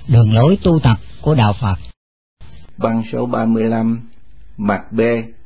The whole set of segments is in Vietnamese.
đường lối tu tập của đạo Phật. Băng số 35, mặt B.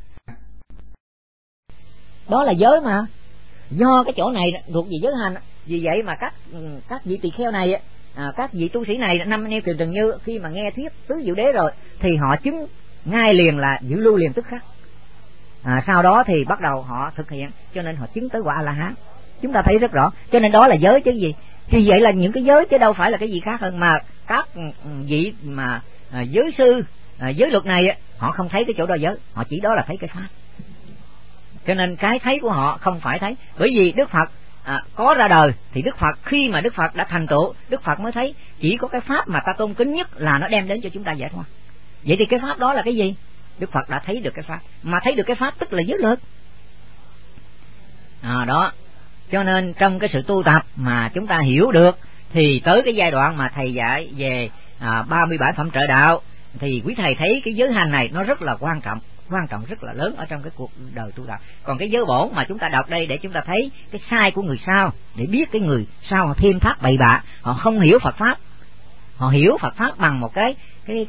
Đó là giới mà, do cái chỗ này thuộc về giới hành, vì vậy mà các vị tỳ kheo này, các vị tu sĩ này, năm anh em Kiều Trần Như khi mà nghe thuyết tứ diệu đế rồi thì họ chứng ngay liền là giữ lưu liền tức khắc. Sau đó thì bắt đầu họ thực hiện, cho nên họ chứng tới quả A-la-hán. Chúng ta thấy rất rõ, cho nên đó là giới chứ gì. Thì vậy là những cái giới chứ đâu phải là cái gì khác hơn, mà các vị mà giới sư, giới luật này họ không thấy cái chỗ đó giới, họ chỉ đó là thấy cái pháp. Cho nên cái thấy của họ không phải thấy, bởi vì Đức Phật có ra đời thì Đức Phật, khi mà Đức Phật đã thành tựu, Đức Phật mới thấy chỉ có cái pháp mà ta tôn kính nhất là nó đem đến cho chúng ta giải thoát. Vậy thì cái pháp đó là cái gì? Đức Phật đã thấy được cái pháp, mà thấy được cái pháp tức là giới luật. Đó, cho nên trong cái sự tu tập mà chúng ta hiểu được thì tới cái giai đoạn mà thầy dạy về 37 phẩm trợ đạo thì quý thầy thấy cái giới hành này nó rất là quan trọng rất là lớn ở trong cái cuộc đời tu tập. Còn cái giới bổn mà chúng ta đọc đây để chúng ta thấy cái sai của người sau, để biết cái người sau họ thêm thắt bậy bạ, họ không hiểu Phật pháp, họ hiểu Phật pháp bằng một cái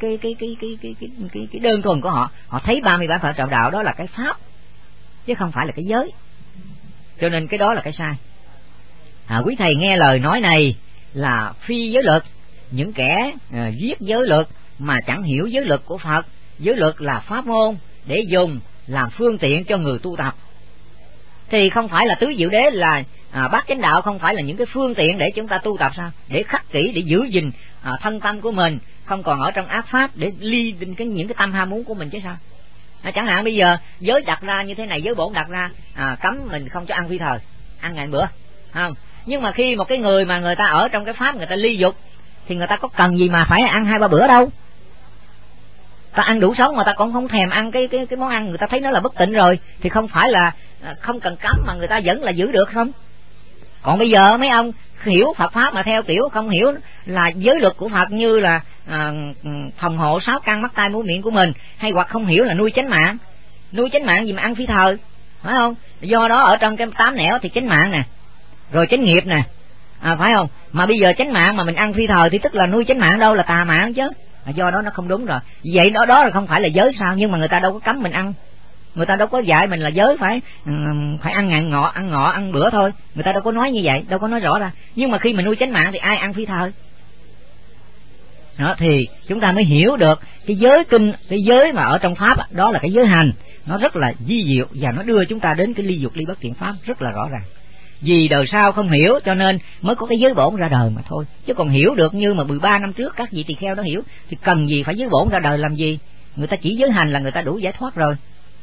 đơn thuần của họ, họ thấy 37 phẩm trợ đạo đó là cái pháp chứ không phải là cái giới, cho nên cái đó là cái sai. Quý thầy nghe lời nói này là phi giới luật, những kẻ viết giới luật mà chẳng hiểu giới luật của Phật. Giới luật là pháp môn để dùng làm phương tiện cho người tu tập, thì không phải là tứ diệu đế là bát chánh đạo, không phải là những cái phương tiện để chúng ta tu tập sao? Để khắc kỷ, để giữ gìn thân tâm của mình không còn ở trong ác pháp, để ly những cái tâm ham muốn của mình chứ sao? Chẳng hạn bây giờ giới đặt ra như thế này, giới bổn đặt ra cấm mình không cho ăn phi thời, ăn ngày bữa, không? Nhưng mà khi một cái người mà người ta ở trong cái pháp, người ta ly dục thì người ta có cần gì mà phải ăn 2-3 bữa đâu. Ta ăn đủ sống mà ta cũng không thèm ăn cái món ăn người ta thấy nó là bất tịnh rồi, thì không phải là không cần cấm mà người ta vẫn là giữ được không? Còn bây giờ mấy ông hiểu Phật pháp mà theo kiểu không hiểu là giới luật của Phật, như là phòng hộ 6 căn mắt tai mũi miệng của mình, hay hoặc không hiểu là nuôi chánh mạng gì mà ăn phi thời, phải không? Do đó ở trong cái 8 nẻo thì chánh mạng nè, rồi chánh nghiệp nè, phải không? Mà bây giờ chánh mạng mà mình ăn phi thời thì tức là nuôi chánh mạng đâu, là tà mạng chứ. Do đó nó không đúng rồi. Vậy đó là không phải là giới sao? Nhưng mà người ta đâu có cấm mình ăn, người ta đâu có dạy mình là giới phải ăn ngày ngọ, ăn bữa thôi, người ta đâu có nói như vậy, đâu có nói rõ ra. Nhưng mà khi mình nuôi chánh mạng thì ai ăn phi thời? Đó, thì chúng ta mới hiểu được cái giới kinh, cái giới mà ở trong pháp đó là cái giới hành, nó rất là vi diệu và nó đưa chúng ta đến cái ly dục ly bất thiện pháp rất là rõ ràng. Vì đời sau không hiểu cho nên mới có cái giới bổn ra đời mà thôi, chứ còn hiểu được như mà 13 năm trước các vị tỳ kheo đó hiểu thì cần gì phải giới bổn ra đời làm gì? Người ta chỉ giới hành là người ta đủ giải thoát rồi.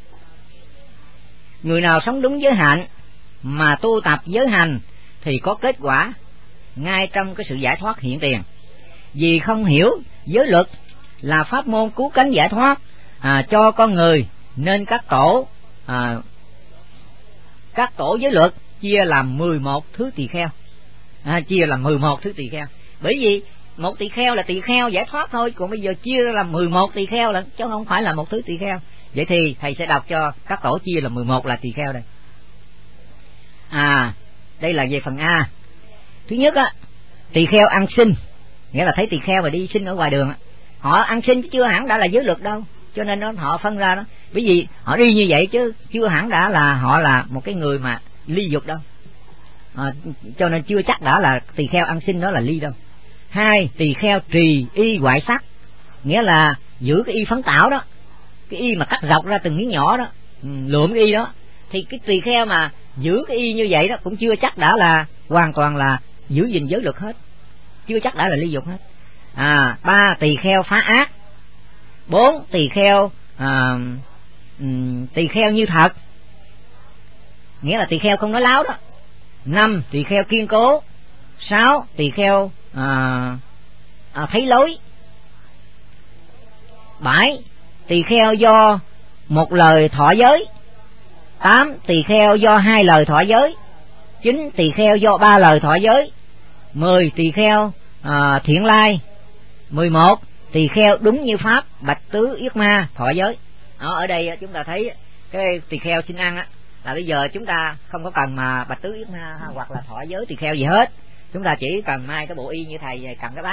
Người nào sống đúng giới hạnh mà tu tập giới hành thì có kết quả ngay trong cái sự giải thoát hiện tiền. Vì không hiểu giới luật là pháp môn cứu cánh giải thoát cho con người, nên các tổ giới luật chia làm 11 thứ tỳ kheo, bởi vì một tỳ kheo là tỳ kheo giải thoát thôi, còn bây giờ chia ra làm 11 tỳ kheo là chứ không phải là một thứ tỳ kheo. Vậy thì thầy sẽ đọc cho các tổ chia là 11 là tỳ kheo đây. Đây là về phần A. Thứ nhất tỳ kheo ăn xin, nghĩa là thấy tỳ kheo mà đi xin ở ngoài đường họ ăn xin chứ chưa hẳn đã là giới luật đâu, cho nên họ phân ra đó. Bởi vì họ đi như vậy chứ chưa hẳn đã là họ là một cái người mà ly dục đâu, cho nên chưa chắc đã là tỳ kheo ăn xin đó là ly đâu. 2, tỳ kheo trì y hoại sắc, nghĩa là giữ cái y phấn tảo đó, cái y mà cắt dọc ra từng miếng nhỏ đó, lượm cái y đó, thì cái tỳ kheo mà giữ cái y như vậy đó cũng chưa chắc đã là hoàn toàn là giữ gìn giới luật hết, chưa chắc đã là ly dục hết. 3, tỳ kheo phá ác. 4, tỳ kheo như thật, nghĩa là tỳ kheo không nói láo đó. 5, tỳ kheo kiên cố. 6, tỳ kheo thấy lối. 7, tỳ kheo do một lời thọ giới. 8, tỳ kheo do 2 lời thọ giới. 9, tỳ kheo do 3 lời thọ giới. 10, tỳ kheo thiện lai. 11, tỳ kheo đúng như pháp bạch tứ yết ma thọ giới. Ở đây chúng ta thấy cái tỳ kheo xin ăn là bây giờ chúng ta không có cần mà bạch tứ yết ma hoặc là thọ giới tỳ kheo gì hết, chúng ta chỉ cần mai cái bộ y như thầy cầm cái bát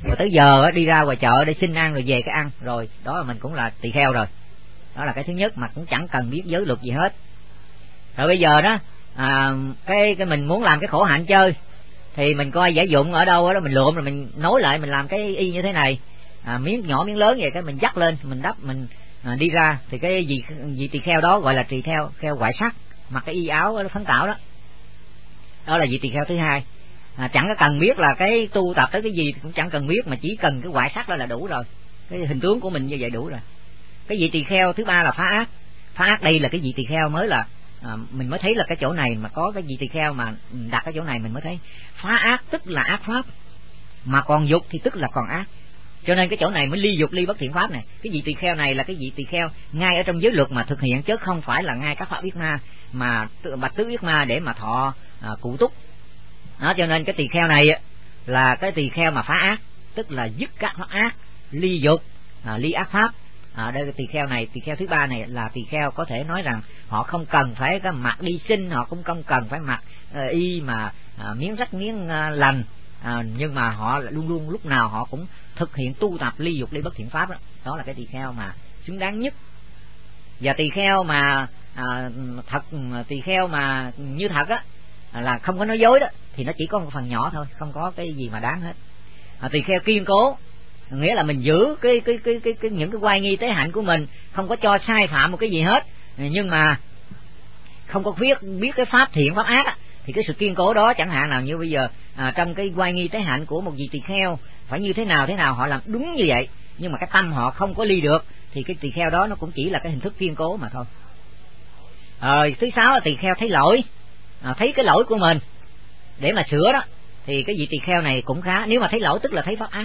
rồi tới giờ đi ra ngoài chợ để xin ăn rồi về cái ăn, rồi đó là mình cũng là tỳ kheo rồi. Đó là cái thứ nhất, mà cũng chẳng cần biết giới luật gì hết. Rồi bây giờ đó cái mình muốn làm cái khổ hạnh chơi thì mình coi giải dụng ở đâu đó, mình lượm rồi mình nối lại, mình làm cái y như thế này, miếng nhỏ miếng lớn vậy, cái mình dắt lên, mình đắp, mình đi ra, thì cái vị tỳ kheo đó gọi là tỳ kheo ngoại sắc, mặc cái y áo phấn tảo đó. Đó là vị tỳ kheo thứ hai. Chẳng có cần biết là cái tu tập tới cái gì cũng chẳng cần biết, mà chỉ cần cái ngoại sắc đó là đủ rồi, cái hình tướng của mình như vậy đủ rồi. Cái vị tỳ kheo thứ ba là phá ác. Phá ác đây là cái vị tỳ kheo mới là mình mới thấy là cái chỗ này mà có cái vị tỳ kheo mà đặt cái chỗ này mình mới thấy phá ác tức là ác pháp, mà còn dục thì tức là còn ác. Cho nên cái chỗ này mới ly dục ly bất thiện pháp này. Cái vị tỳ kheo này là cái vị tỳ kheo ngay ở trong giới luật mà thực hiện, chứ không phải là ngay các pháp yết ma mà bạch tứ yết ma để mà thọ cụ túc. Đó, cho nên cái tỳ kheo này là cái tỳ kheo mà phá ác, tức là dứt các pháp ác, ly dục, ly ác pháp. Đây cái tỳ kheo này, tỳ kheo thứ ba này là tỳ kheo có thể nói rằng họ không cần phải cái mặc đi sinh, họ cũng không cần phải mặc y mà miếng rách miếng lành, nhưng mà họ luôn luôn lúc nào họ cũng thực hiện tu tập ly dục ly bất thiện pháp đó. Đó là cái tỳ kheo mà xứng đáng nhất. Và tỳ kheo mà thật, tỳ kheo mà như thật á, là không có nói dối đó, thì nó chỉ có một phần nhỏ thôi, không có cái gì mà đáng hết. Tỳ kheo kiên cố nghĩa là mình giữ cái những cái oai nghi tế hạnh của mình, không có cho sai phạm một cái gì hết, nhưng mà không có biết cái pháp thiện pháp ác á, thì cái sự kiên cố đó, chẳng hạn nào như bây giờ trong cái oai nghi tế hạnh của một vị tỳ kheo phải như thế nào họ làm đúng như vậy, nhưng mà cái tâm họ không có ly được, thì cái tỳ kheo đó nó cũng chỉ là cái hình thức kiên cố mà thôi. Thứ sáu là tỳ kheo thấy lỗi, thấy cái lỗi của mình để mà sửa đó, thì cái vị tỳ kheo này cũng khá. Nếu mà thấy lỗi tức là thấy pháp ác.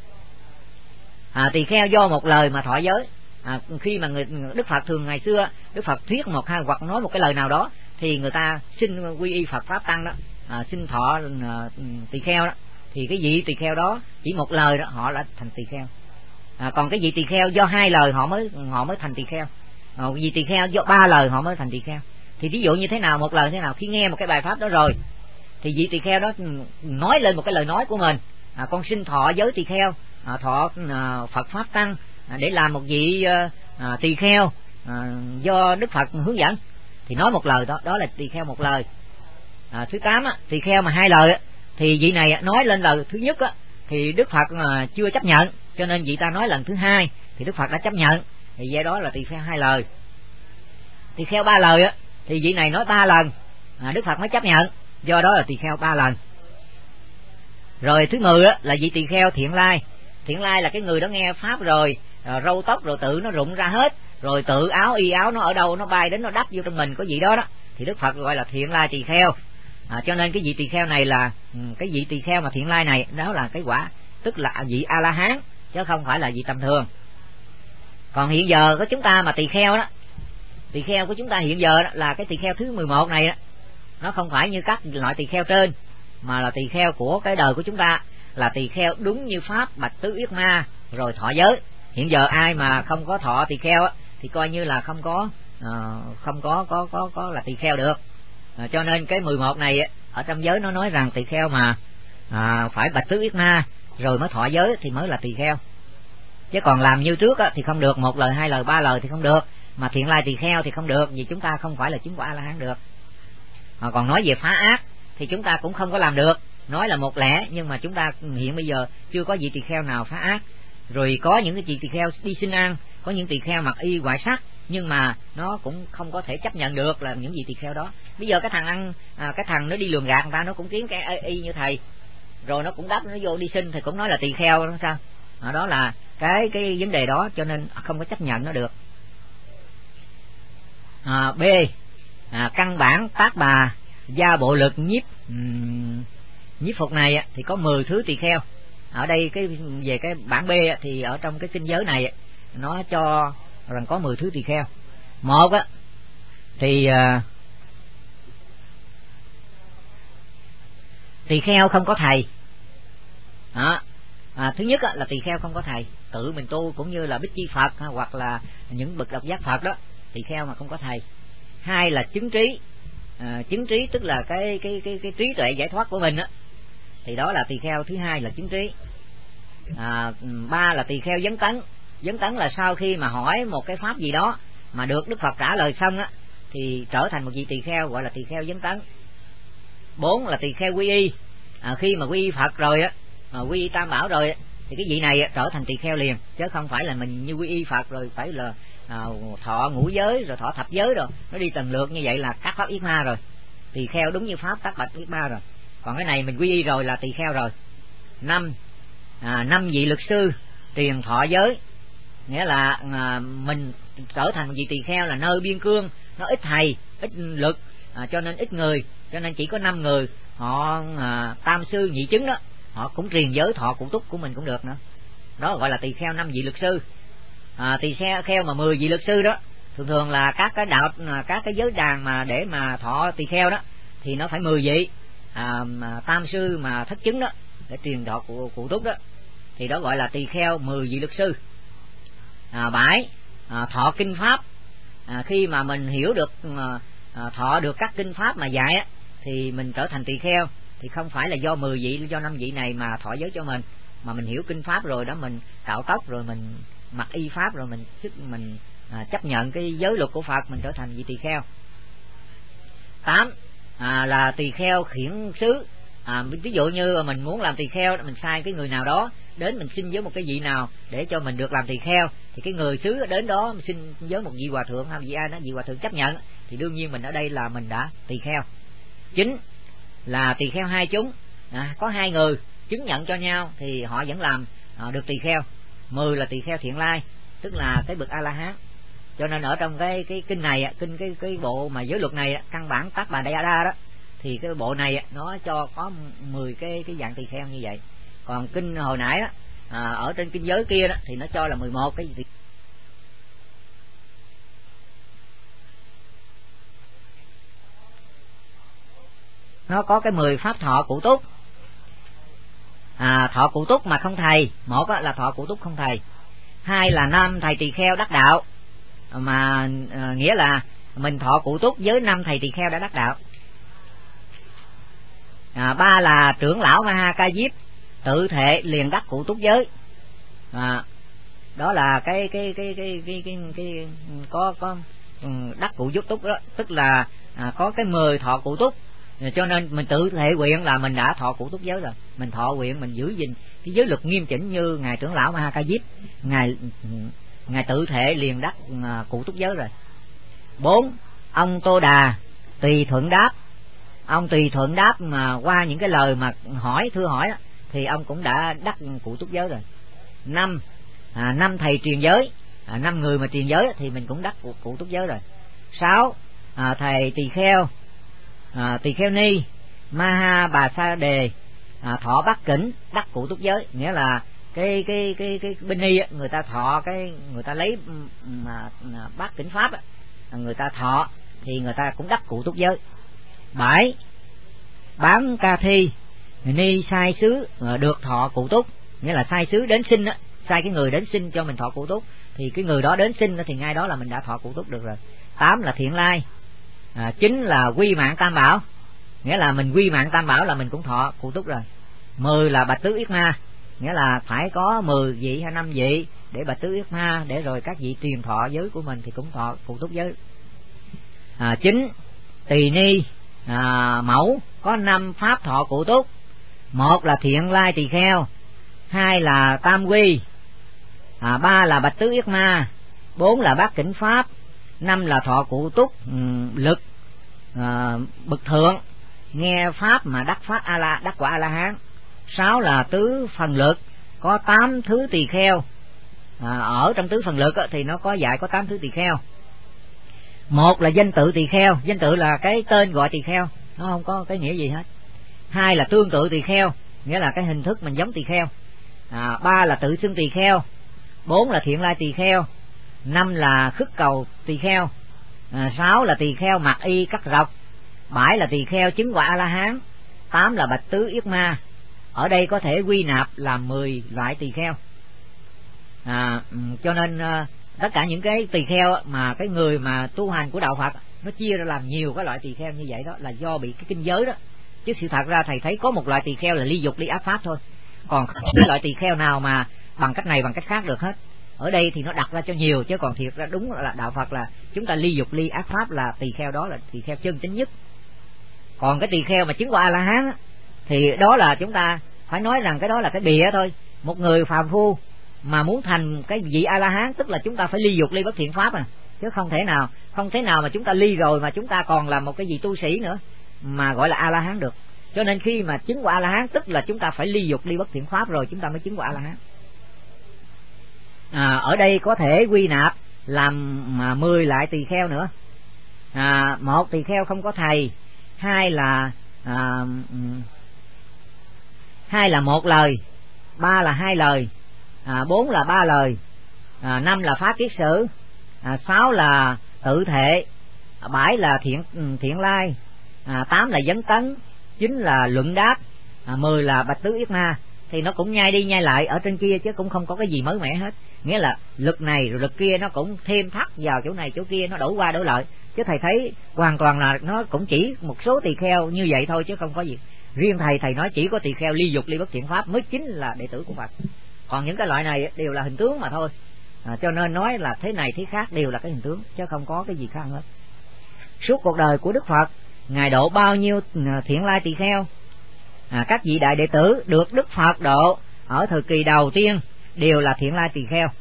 Tỳ kheo do một lời mà thọ giới. Khi mà Đức Phật thường ngày xưa Đức Phật thuyết một hai hoặc nói một cái lời nào đó, thì người ta xin quy y Phật pháp tăng đó, xin thọ tỳ kheo đó, thì cái vị tỳ kheo đó chỉ một lời đó họ đã thành tỳ kheo. Còn cái vị tỳ kheo do hai lời họ mới thành tỳ kheo. Vị tỳ kheo do ba lời họ mới thành tỳ kheo. Thì ví dụ như thế nào, một lời thế nào, khi nghe một cái bài pháp đó rồi thì vị tỳ kheo đó nói lên một cái lời nói của mình, con xin thọ giới tỳ kheo, thọ Phật pháp tăng để làm một vị tỳ kheo do Đức Phật hướng dẫn, thì nói một lời đó, đó là tỳ kheo một lời. Thứ 8 tỳ kheo mà hai lời thì vị này nói lên lời thứ nhất thì Đức Phật chưa chấp nhận, cho nên vị ta nói lần thứ hai thì Đức Phật đã chấp nhận, thì vậy đó là tỳ kheo hai lời. Tỳ kheo ba lời thì vị này nói ba lần Đức Phật mới chấp nhận, do đó là tỳ kheo ba lần. Rồi thứ 10 là vị tỳ kheo thiện lai. Thiện lai là cái người đó nghe pháp rồi râu tóc rồi tự nó rụng ra hết, rồi tự áo y áo nó ở đâu nó bay đến nó đắp vô trong mình có gì đó đó, thì Đức Phật gọi là thiện lai tỳ kheo. Cho nên cái vị tỳ kheo này là cái vị tỳ kheo mà thiện lai này, đó là cái quả, tức là vị A La Hán chứ không phải là vị tầm thường. Còn hiện giờ có chúng ta mà tỳ kheo đó, tỳ kheo của chúng ta hiện giờ đó là cái tỳ kheo thứ 11 này đó, nó không phải như các loại tỳ kheo trên, mà là tỳ kheo của cái đời của chúng ta, là tỳ kheo đúng như pháp bạch tứ yết ma rồi thọ giới. Hiện giờ ai mà không có thọ tỳ kheo thì coi như là không có là tỳ kheo được. Cho nên cái 11 này ở trong giới nó nói rằng tỳ kheo mà phải bạch tứ yết ma rồi mới thọ giới thì mới là tỳ kheo, chứ còn làm như trước thì không được, một lời hai lời ba lời thì không được, mà thiện lai tỳ kheo thì không được, vì chúng ta không phải là chứng quả A La Hán được. Còn nói về phá ác thì chúng ta cũng không có làm được, nói là một lẽ, nhưng mà chúng ta hiện bây giờ chưa có vị tỳ kheo nào phá ác. Rồi có những cái tỳ kheo đi xin ăn, có những tỳ kheo mặc y ngoại sắc, nhưng mà nó cũng không có thể chấp nhận được là những vị tỳ kheo đó. Bây giờ cái thằng cái thằng nó đi lường gạt người ta, nó cũng kiếm cái y như thầy, rồi nó cũng đắp nó vô đi xin thì cũng nói là tỳ kheo đó sao? Đó là cái vấn đề đó, cho nên không có chấp nhận nó được. B. Căn bản tác bà gia bộ lực nhiếp phục này thì có 10 thứ tỳ kheo. Ở đây về cái bản B thì ở trong cái kinh giới này nó cho rằng có 10 thứ tỳ kheo. Một thì tỳ kheo không có thầy. Thứ nhất là tỳ kheo không có thầy, tự mình tu, cũng như là Bích Chi Phật hoặc là những bậc độc giác Phật đó, tỳ kheo mà không có thầy. Hai là chứng trí. Chứng trí tức là cái trí tuệ giải thoát của mình thì đó là tỳ kheo thứ hai là chứng trí. Ba là tỳ kheo vấn tấn. Vấn tấn là sau khi mà hỏi một cái pháp gì đó mà được Đức Phật trả lời xong á, thì trở thành một vị tỳ kheo, gọi là tỳ kheo vấn tấn. 4 là tỳ kheo quy y. Khi mà quy y Phật rồi á, quy y Tam Bảo rồi á, thì cái vị này trở thành tỳ kheo liền, chứ không phải là mình như quy y Phật rồi phải là thọ ngũ giới rồi thọ thập giới rồi nó đi tầng lượt như vậy là các pháp yết ma rồi. Tỳ kheo đúng như pháp các bạch yết ma rồi. Còn cái này mình quy y rồi là tỳ kheo rồi. 5 vị lực sư truyền thọ giới, nghĩa là mình trở thành một vị tỳ kheo là nơi biên cương nó ít thầy ít lực, cho nên ít người, cho nên chỉ có 5 người họ tam sư nhị chứng đó, họ cũng truyền giới thọ cụ túc của mình cũng được nữa, đó gọi là tỳ kheo 5 vị lực sư. Tỳ kheo mà 10 vị lực sư đó thường thường là các cái đạo, các cái giới đàn mà để mà thọ tỳ kheo đó thì nó phải 10 vị. Tam sư mà thất chứng đó để truyền thọ cụ túc đó thì đó gọi là tỳ kheo 10 vị lực sư. 7 thọ kinh pháp. Khi mà mình hiểu được thọ được các kinh pháp mà dạy á, thì mình trở thành tỳ kheo, thì không phải là do 10 vị, do 5 vị này mà thọ giới cho mình, mà mình hiểu kinh pháp rồi đó, mình cạo tóc rồi mình mặc y pháp rồi mình chấp nhận cái giới luật của Phật, mình trở thành vị tỳ kheo. 8 là tỳ kheo khiển sứ. Ví dụ như mình muốn làm tỳ kheo, mình sai cái người nào đó đến mình xin với một cái vị nào để cho mình được làm tỳ kheo, thì cái người sứ đến đó mình xin với một vị hòa thượng hay vị ai đó, vị hòa thượng chấp nhận thì đương nhiên mình ở đây là mình đã tỳ kheo. 9 là tỳ kheo hai chúng. Có 2 người chứng nhận cho nhau thì họ vẫn làm được tỳ kheo. 10 là tỳ kheo thiện lai, tức là cái bậc A La Hán. Cho nên ở trong cái kinh này, cái bộ mà giới luật này, căn bản Tác Bà Đa Đa đó, thì cái bộ này nó cho có 10 cái dạng tỳ kheo như vậy. Còn kinh hồi nãy đó, ở trên kinh giới kia đó thì nó cho là 11 cái gì. Nó có cái 10 pháp thọ cụ túc. Thọ cụ túc mà không thầy. 1 là thọ cụ túc không thầy. 2 là 5 thầy tỳ kheo đắc đạo, mà nghĩa là mình thọ cụ túc với 5 thầy tỳ kheo đã đắc đạo. 3 là trưởng lão Ma Ha Ca Diếp tự thệ liền đắc cụ túc giới. Đó là cái có đắc cụ túc đó, tức là có cái 10 thọ cụ túc, cho nên mình tự thệ nguyện là mình đã thọ cụ túc giới rồi. Mình thọ nguyện mình giữ gìn cái giới luật nghiêm chỉnh như ngài trưởng lão Ma Ha Ca Diếp, ngài tự thệ liền đắc cụ túc giới rồi. 4 ông Tô Đà tùy thuận đáp. Ông tùy thuận đáp mà qua những cái lời mà thưa hỏi đó, thì ông cũng đã đắc cụ túc giới rồi. 5 thầy truyền giới. 5 người mà truyền giới thì mình cũng đắc cụ túc giới rồi. 6 thầy tỳ kheo ni Ma Ha Bà Sa Đề thọ bát kỉnh đắc cụ túc giới, nghĩa là cái bên ni người ta thọ người ta lấy bát kỉnh pháp người ta thọ thì người ta cũng đắc cụ túc giới. 7 Bán Ca Thi ni sai sứ được thọ cụ túc, nghĩa là sai sứ đến xin sai cái người đến xin cho mình thọ cụ túc, thì cái người đó đến xin thì ngay đó là mình đã thọ cụ túc được rồi. 8 là thiện lai. 9 là quy mạng Tam Bảo, nghĩa là mình quy mạng Tam Bảo là mình cũng thọ cụ túc rồi. 10 là bạch tứ yết ma, nghĩa là phải có 10 vị hay 5 vị để bạch tứ yết ma, để rồi các vị truyền thọ giới của mình thì cũng thọ cụ túc giới. 9 tỳ ni mẫu có 5 pháp thọ cụ túc. 1 là thiện lai tỳ kheo, 2 là tam quy, 3 là bạch tứ yết ma, 4 là bát kỉnh pháp, 5 là thọ cụ túc lực bậc thượng, nghe pháp mà đắc quả A La Hán. 6 là tứ phần lực, có 8 thứ tỳ kheo. Ở trong tứ phần lực thì nó có dạy có 8 thứ tỳ kheo. 1 là danh tự tỳ kheo, danh tự là cái tên gọi tỳ kheo, nó không có cái nghĩa gì hết. 2 là tương tự tỳ kheo, nghĩa là cái hình thức mình giống tỳ kheo. 3 là tự xưng tỳ kheo. 4 là thiện lai tỳ kheo. 5 là khất cầu tỳ kheo. 6 là tỳ kheo mặc y cắt rọc. 7 là tỳ kheo chứng quả A La Hán. 8 là bạch tứ yết ma. Ở đây có thể quy nạp làm 10 loại tỳ kheo. Cho nên tất cả những cái tỳ kheo mà cái người mà tu hành của đạo Phật nó chia ra làm nhiều cái loại tỳ kheo như vậy, đó là do bị cái kinh giới đó, chứ sự thật ra thầy thấy có một loại tỳ kheo là ly dục ly ác pháp thôi, còn không có loại tỳ kheo nào mà bằng cách này bằng cách khác được hết. Ở đây thì nó đặt ra cho nhiều, chứ còn thiệt ra đúng là đạo Phật là chúng ta ly dục ly ác pháp là tỳ kheo đó là tỳ kheo chân chính nhất. Còn cái tỳ kheo mà chứng qua A-la-hán thì đó là chúng ta phải nói rằng cái đó là cái bìa thôi. Một người phàm phu mà muốn thành cái vị A-la-hán tức là chúng ta phải ly dục ly bất thiện pháp chứ không thể nào mà chúng ta ly rồi mà chúng ta còn là một cái gì tu sĩ nữa mà gọi là A-la-hán được. Cho nên khi mà chứng qua A-la-hán tức là chúng ta phải ly dục ly bất thiện pháp rồi chúng ta mới chứng qua A-la-hán. Ở đây có thể quy nạp làm 10 lại tỳ kheo nữa. Một, tỳ kheo không có thầy. Hai là một lời. Ba là hai lời. Bốn là ba lời. Năm là phá kiết sử. Sáu là tự thệ. Bảy là thiện lai. 8 là vấn tấn. 9 là luận đáp. 10 là bạch tứ yết ma. Thì nó cũng nhai đi nhai lại ở trên kia chứ cũng không có cái gì mới mẻ hết. Nghĩa là lực này rồi lực kia nó cũng thêm thắt vào chỗ này chỗ kia, nó đổi qua đổi lại. Chứ thầy thấy hoàn toàn là nó cũng chỉ một số tỳ kheo như vậy thôi chứ không có gì. Riêng thầy nói chỉ có tỳ kheo ly dục ly bất thiện pháp mới chính là đệ tử của Phật. Còn những cái loại này đều là hình tướng mà thôi. Cho nên nói là thế này thế khác đều là cái hình tướng chứ không có cái gì khác hết. Suốt cuộc đời của Đức Phật, Ngài độ bao nhiêu thiện lai tỳ kheo? Các vị đại đệ tử được Đức Phật độ ở thời kỳ đầu tiên đều là thiện lai tỳ kheo.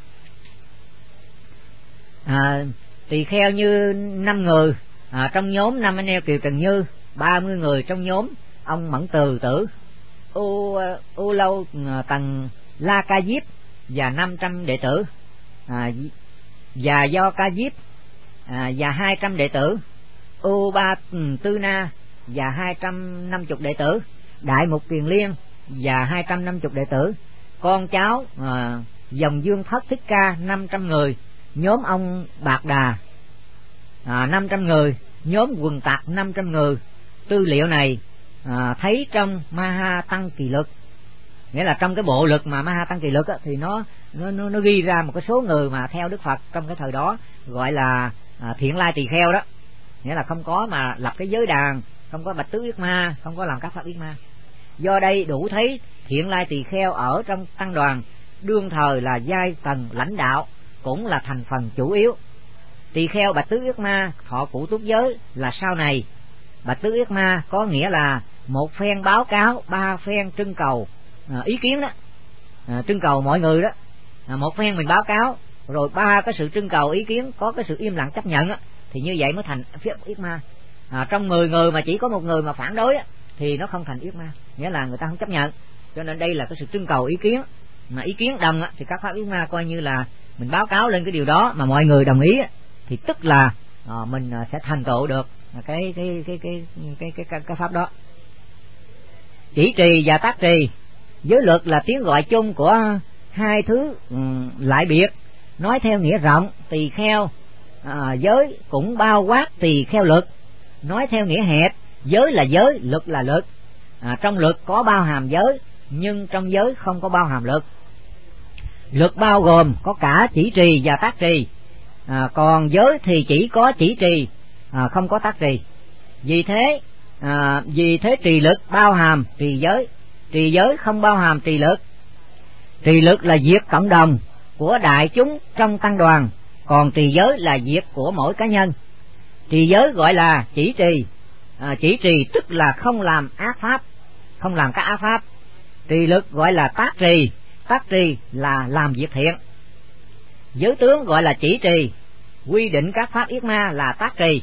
Tỳ kheo như 5 người trong nhóm 5 anh em Kiều Trần Như, 30 người trong nhóm ông Mẫn Từ Tử, U Lâu Tần La Ca Diếp và 500 đệ tử, và Do Ca Diếp và 200 đệ tử, U Ba Tư Na và 250 đệ tử, Đại Mục Kiền Liên và 250 đệ tử, con cháu dòng Dương Thất Thích Ca 500 người, nhóm ông Bạc Đà 500 người, nhóm Quần Tặc 500 người. Tư liệu này thấy trong Maha Tăng Kỳ Lực, nghĩa là trong cái bộ lực mà Maha Tăng Kỳ Lực thì nó ghi ra một cái số người mà theo Đức Phật trong cái thời đó gọi là thiện lai tỳ kheo đó, nghĩa là không có mà lập cái giới đàn, không có bạch tứ yết ma, không có làm các pháp yết ma. Do đây đủ thấy thiện lai tỳ kheo ở trong tăng đoàn đương thời là giai tầng lãnh đạo, cũng là thành phần chủ yếu. Tỳ kheo bạch tứ yết ma thọ cụ túc giới là sau này. Bạch tứ yết ma có nghĩa là một phen báo cáo, 3 phen trưng cầu ý kiến đó, trưng cầu mọi người đó. Một phen mình báo cáo rồi 3 cái sự trưng cầu ý kiến, có cái sự im lặng chấp nhận thì như vậy mới thành yết ma. Trong 10 người mà chỉ có một người mà phản đối thì nó không thành yết ma, nghĩa là người ta không chấp nhận. Cho nên đây là cái sự trưng cầu ý kiến, mà ý kiến đồng thì các pháp yết ma coi như là mình báo cáo lên cái điều đó mà mọi người đồng ý thì tức là mình sẽ thành tựu được cái pháp đó. Chỉ trì và tác trì, giới luật là tiếng gọi chung của hai thứ lại biệt. Nói theo nghĩa rộng, tỳ kheo giới cũng bao quát tỳ kheo luật. Nói theo nghĩa hẹp, giới là giới, luật là luật. Trong luật có bao hàm giới, nhưng trong giới không có bao hàm luật. Luật bao gồm có cả chỉ trì và tác trì, còn giới thì chỉ có chỉ trì, không có tác trì. Vì thế trì luật bao hàm trì giới không bao hàm trì luật. Trì luật là việc cộng đồng của đại chúng trong tăng đoàn, còn trì giới là việc của mỗi cá nhân. Trì giới gọi là chỉ trì tức là không làm ác pháp, không làm các ác pháp. Trì luật gọi là tác trì là làm việc thiện. Giới tướng gọi là chỉ trì, quy định các pháp yết ma là tác trì.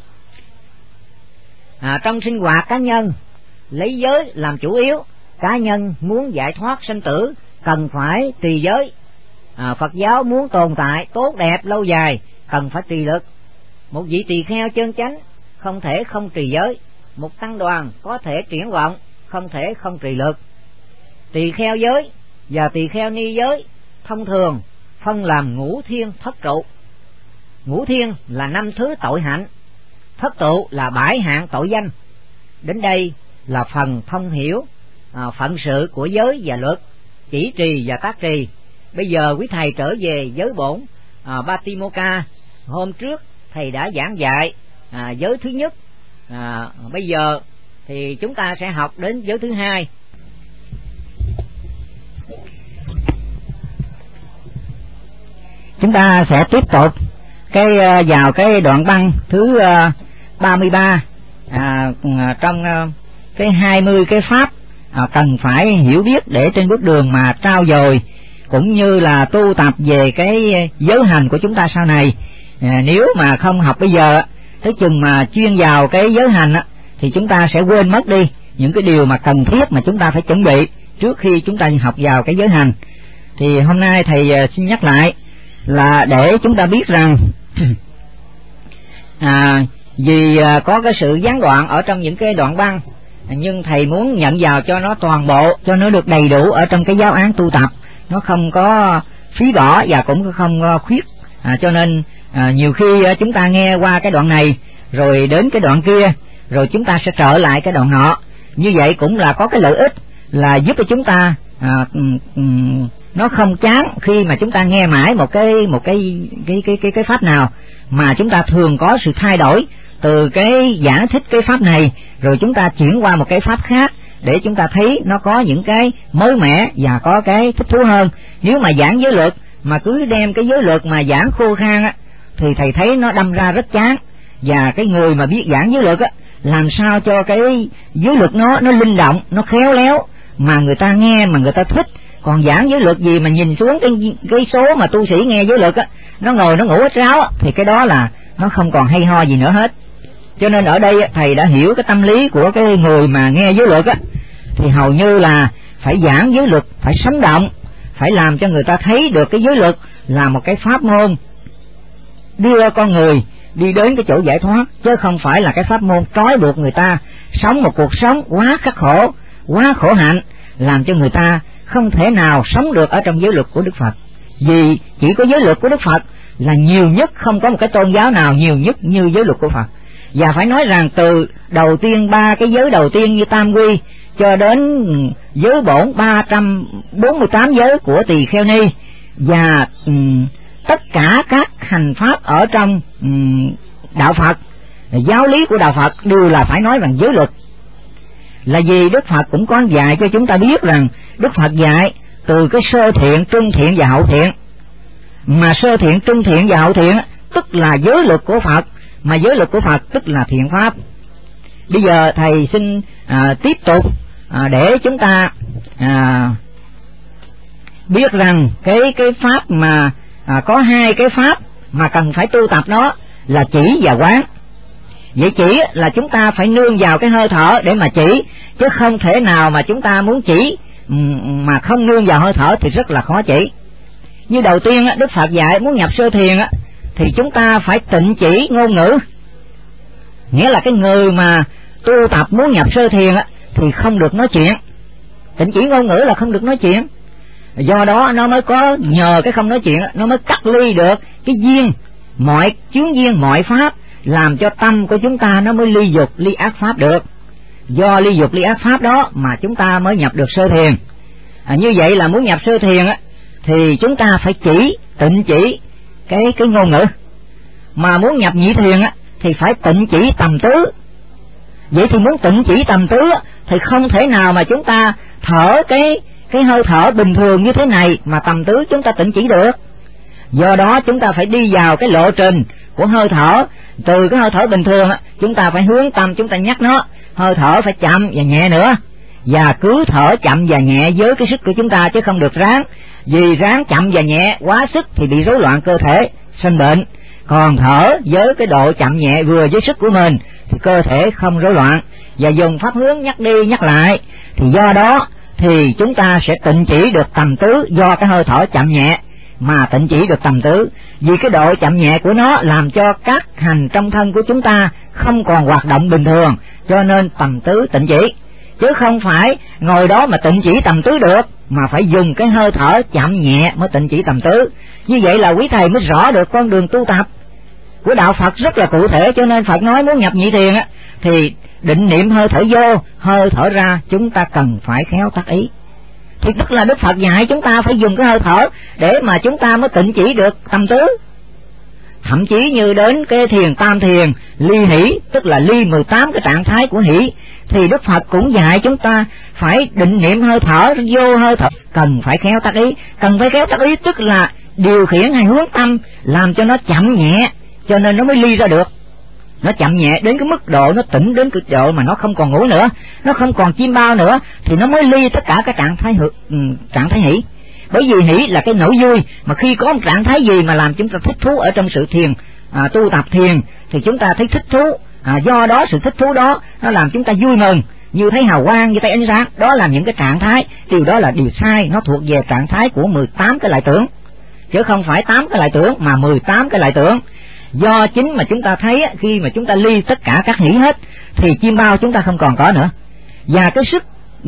Trong sinh hoạt cá nhân lấy giới làm chủ yếu, cá nhân muốn giải thoát sanh tử cần phải trì giới. Phật giáo muốn tồn tại tốt đẹp lâu dài cần phải trì luật. Một vị tỳ kheo chân chánh không thể không trì giới, một tăng đoàn có thể triển vọng không thể không trì luật. Tỳ kheo giới và tỳ kheo ni giới thông thường phân làm ngũ thiên thất trụ. Ngũ thiên là 5 thứ tội hạnh, thất trụ là 7 hạng tội danh. Đến đây là phần thông hiểu phận sự của giới và luật, chỉ trì và tác trì. Bây giờ quý thầy trở về giới bổn Patimokkha. Hôm trước thầy đã giảng dạy giới thứ nhất, bây giờ thì chúng ta sẽ học đến giới thứ hai. Chúng ta sẽ tiếp tục vào cái đoạn băng thứ 33 trong cái 20 cái pháp cần phải hiểu biết để trên bước đường mà trau dồi cũng như là tu tập về cái giới hành của chúng ta sau này. Nếu mà không học bây giờ, tới chừng mà chuyên vào cái giới hành thì chúng ta sẽ quên mất đi những cái điều mà cần thiết mà chúng ta phải chuẩn bị trước khi chúng ta học vào cái giới hành. Thì hôm nay thầy xin nhắc lại là để chúng ta biết rằng vì có cái sự gián đoạn ở trong những cái đoạn băng, nhưng thầy muốn nhận vào cho nó toàn bộ, cho nó được đầy đủ ở trong cái giáo án tu tập, nó không có phí bỏ và cũng không khuyết. Cho nên nhiều khi chúng ta nghe qua cái đoạn này rồi đến cái đoạn kia, rồi chúng ta sẽ trở lại cái đoạn nọ. Như vậy cũng là có cái lợi ích là giúp cho chúng ta nó không chán khi mà chúng ta nghe mãi một cái pháp nào, mà chúng ta thường có sự thay đổi từ cái giải thích cái pháp này rồi chúng ta chuyển qua một cái pháp khác để chúng ta thấy nó có những cái mới mẻ và có cái thích thú hơn. Nếu mà giảng giới luật mà cứ đem cái giới luật mà giảng khô khan thì thầy thấy nó đâm ra rất chán. Và cái người mà biết giảng giới luật làm sao cho cái giới luật nó linh động, nó khéo léo mà người ta nghe mà người ta thích. Còn giảng giới luật gì mà nhìn xuống cái số mà tu sĩ nghe giới luật nó ngồi nó ngủ hết ráo thì cái đó là nó không còn hay ho gì nữa hết. Cho nên ở đây thầy đã hiểu cái tâm lý của cái người mà nghe giới luật thì hầu như là phải giảng giới luật, phải sống động, phải làm cho người ta thấy được cái giới luật là một cái pháp môn đưa con người đi đến cái chỗ giải thoát, chứ không phải là cái pháp môn trói buộc người ta sống một cuộc sống quá khắc khổ, quá khổ hạnh, làm cho người ta không thể nào sống được ở trong giới luật của Đức Phật. Vì chỉ có giới luật của Đức Phật là nhiều nhất, không có một cái tôn giáo nào nhiều nhất như giới luật của Phật. Và phải nói rằng từ đầu tiên 3 cái giới đầu tiên như Tam Quy cho đến giới bổn 348 giới của Tỳ Kheo Ni và tất cả các hành pháp ở trong đạo Phật, giáo lý của đạo Phật đều là phải nói rằng giới luật. Là vì Đức Phật cũng có dạy cho chúng ta biết rằng Đức Phật dạy từ cái sơ thiện, trung thiện và hậu thiện. Mà sơ thiện, trung thiện và hậu thiện tức là giới luật của Phật, mà giới luật của Phật tức là thiện pháp. Bây giờ thầy xin tiếp tục để chúng ta biết rằng cái pháp mà có 2 cái pháp mà cần phải tu tập đó là chỉ và quán. Vậy chỉ là chúng ta phải nương vào cái hơi thở để mà chỉ, chứ không thể nào mà chúng ta muốn chỉ mà không nương vào hơi thở thì rất là khó chỉ. Như đầu tiên Đức Phật dạy muốn nhập sơ thiền thì chúng ta phải tịnh chỉ ngôn ngữ. Nghĩa là cái người mà tu tập muốn nhập sơ thiền thì không được nói chuyện. Tịnh chỉ ngôn ngữ là không được nói chuyện. Do đó nó mới có, nhờ cái không nói chuyện nó mới cắt ly được cái duyên, mọi chướng duyên, mọi pháp, làm cho tâm của chúng ta nó mới ly dục, ly ác pháp được. Do ly dục, ly ác pháp đó mà chúng ta mới nhập được sơ thiền. Như vậy là muốn nhập sơ thiền thì chúng ta phải chỉ, tịnh chỉ cái ngôn ngữ. Mà muốn nhập nhị thiền thì phải tịnh chỉ tầm tứ. Vậy thì muốn tịnh chỉ tầm tứ thì không thể nào mà chúng ta thở cái hơi thở bình thường như thế này mà tầm tứ chúng ta tịnh chỉ được. Do đó chúng ta phải đi vào cái lộ trình của hơi thở. Từ cái hơi thở bình thường chúng ta phải hướng tâm, chúng ta nhắc nó hơi thở phải chậm và nhẹ nữa, và cứ thở chậm và nhẹ với cái sức của chúng ta, chứ không được ráng. Vì ráng chậm và nhẹ quá sức thì bị rối loạn cơ thể, sinh bệnh. Còn thở với cái độ chậm nhẹ vừa với sức của mình thì cơ thể không rối loạn. Và dùng pháp hướng nhắc đi nhắc lại, thì do đó thì chúng ta sẽ tịnh chỉ được tầm tứ. Do cái hơi thở chậm nhẹ mà tịnh chỉ được tầm tứ, vì cái độ chậm nhẹ của nó làm cho các hành trong thân của chúng ta không còn hoạt động bình thường, cho nên tầm tứ tịnh chỉ. Chứ không phải ngồi đó mà tịnh chỉ tầm tứ được, mà phải dùng cái hơi thở chậm nhẹ mới tịnh chỉ tầm tứ. Như vậy là quý thầy mới rõ được con đường tu tập của đạo Phật rất là cụ thể. Cho nên Phật nói muốn nhập nhị thiền thì định niệm hơi thở vô, hơi thở ra, chúng ta cần phải khéo tác ý. Thì tức là Đức Phật dạy chúng ta phải dùng cái hơi thở để mà chúng ta mới tịnh chỉ được tầm tứ. Thậm chí như đến cái thiền tam thiền ly hỷ, tức là ly 18 cái trạng thái của hỷ, thì Đức Phật cũng dạy chúng ta phải định niệm hơi thở vô, hơi thở cần phải khéo tác ý. Cần phải khéo tác ý tức là điều khiển hay hướng tâm làm cho nó chậm nhẹ, cho nên nó mới ly ra được. Nó chậm nhẹ đến cái mức độ nó tỉnh đến cái độ mà nó không còn ngủ nữa, nó không còn chim bao nữa, thì nó mới ly tất cả cái trạng thái hỷ. Bởi vì hỷ là cái nỗi vui, mà khi có một trạng thái gì mà làm chúng ta thích thú ở trong sự thiền, tu tập thiền, thì chúng ta thấy thích thú. Do đó sự thích thú đó nó làm chúng ta vui mừng, như thấy hào quang, như thấy ánh sáng, đó là những cái trạng thái. Điều đó là điều sai, nó thuộc về trạng thái của 18 cái lại tưởng, chứ không phải 8 cái lại tưởng mà 18 cái lại tưởng. Do chính mà chúng ta thấy khi mà chúng ta ly tất cả các hỷ hết thì chim bao chúng ta không còn có nữa, và cái sức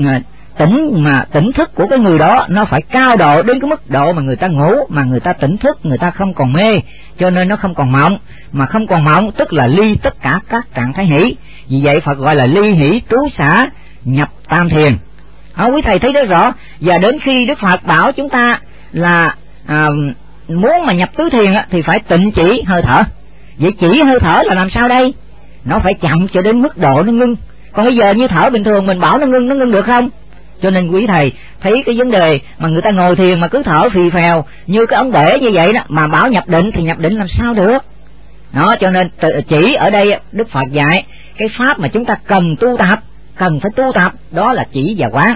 tỉnh thức của cái người đó nó phải cao độ đến cái mức độ mà người ta ngủ, mà người ta tỉnh thức, người ta không còn mê, cho nên nó không còn mộng. Mà không còn mộng tức là ly tất cả các trạng thái hỷ. Vì vậy Phật gọi là ly hỷ trú xả nhập tam thiền. Quý thầy thấy đó rõ. Và đến khi Đức Phật bảo chúng ta là muốn mà nhập tứ thiền thì phải tịnh chỉ hơi thở. Vậy chỉ hơi thở là làm sao đây? Nó phải chậm cho đến mức độ nó ngưng. Còn bây giờ như thở bình thường mình bảo nó ngưng được không? Cho nên quý thầy thấy cái vấn đề mà người ta ngồi thiền mà cứ thở phì phèo như cái ống bể như vậy đó, mà bảo nhập định thì nhập định làm sao được? Đó, cho nên chỉ ở đây Đức Phật dạy cái pháp mà chúng ta cần phải tu tập, đó là chỉ và quán.